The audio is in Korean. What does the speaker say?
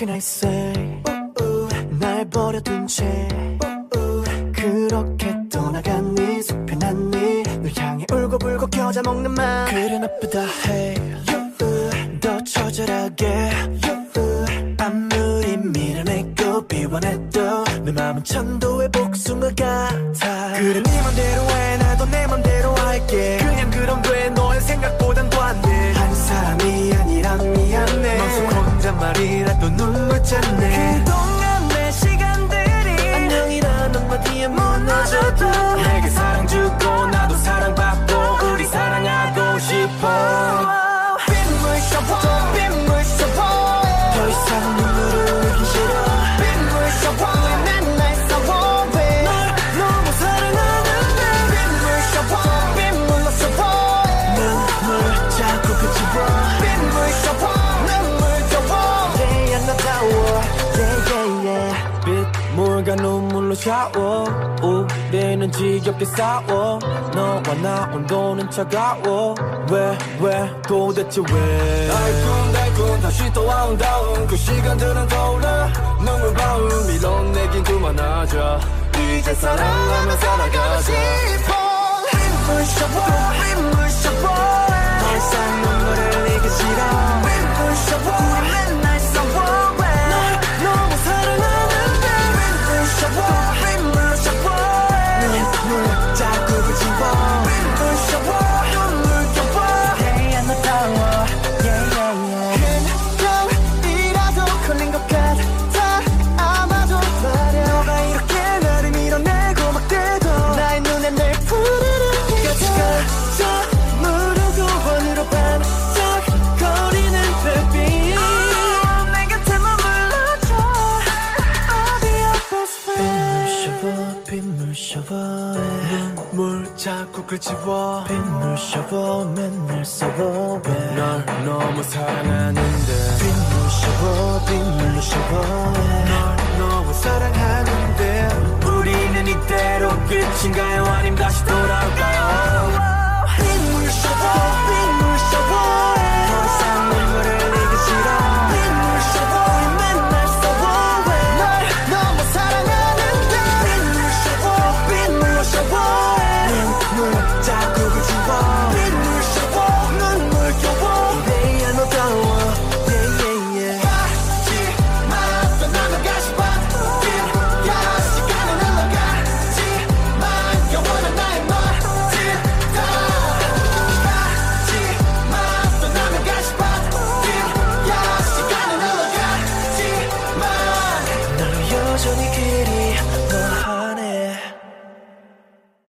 can I say 날 버려둔 채 그렇게 떠나갔니 속편했니 널 향해 울고불고 겨자 먹는 맘 그래 나쁘다 해 더 처절하게 아무리 밀어내고 비워내도 내 맘은 천도의 복숭아 같아 그래 네 맘대로 해 나도 내 맘대로 할게 그냥 그럼 돼 너의 생각보단 더 안돼 한 사람이 아니라 미안해 넌 혼잣말이라도 눈물 짰네 그동안 내 시간들이 안녕이란 한마디에 무너져도 내게 사랑 주고 나도 사랑받고 우리 사랑하고 싶어 빗물 셔버 빗물 셔버 더 이상 눈물을 흘리기 싫어 빗물 셔버 우리 맨날 싸워 널 너무 사랑하는데 빗물 셔버 빗물로 셔버 눈물 자꾸 그치워 빗물 셔버 눈물 줘봐 yeah 나다워 yeah yeah yeah 빗물과 눈물로 샤워 우리는 지겹게 싸워 너와 나 온도는 차가워 왜 도대체 왜 달콤달콤 다시 또 아름다운 그 시간들은 떠올라 눈물 바울 밀어내긴 그만하자 이제 사랑하며 살아가자 빗물 셔버 빗물 셔버 더 이상 눈물을 흘리기 싫어 빗물 셔버 우리 맨날 싸워 널 너무 사랑하는데 빗물 셔버 빗물 셔버 눈물 자꾸 그치워 빗물 셔버 눈물 줘봐 yeah 나다워 yeah yeah yeah 그냥이라도 걸린 것 같아 아마도 말야 너가 이렇게 나를 밀어내고 막 대도 나의 눈에 늘 푸르르 같이 가져 무르고 원으로 반짝거리는 별빛 내 곁에 머물러줘 I'll be your best friend 빗물 셔버 눈물 자꾸 그치워 빗물 셔버 맨날 써워 널 너무 사랑하는데 빗물 셔버 빗물로 셔버 널 너무 사랑하는데 우리는 이대로 끝인가요 아님 다시 돌아올까요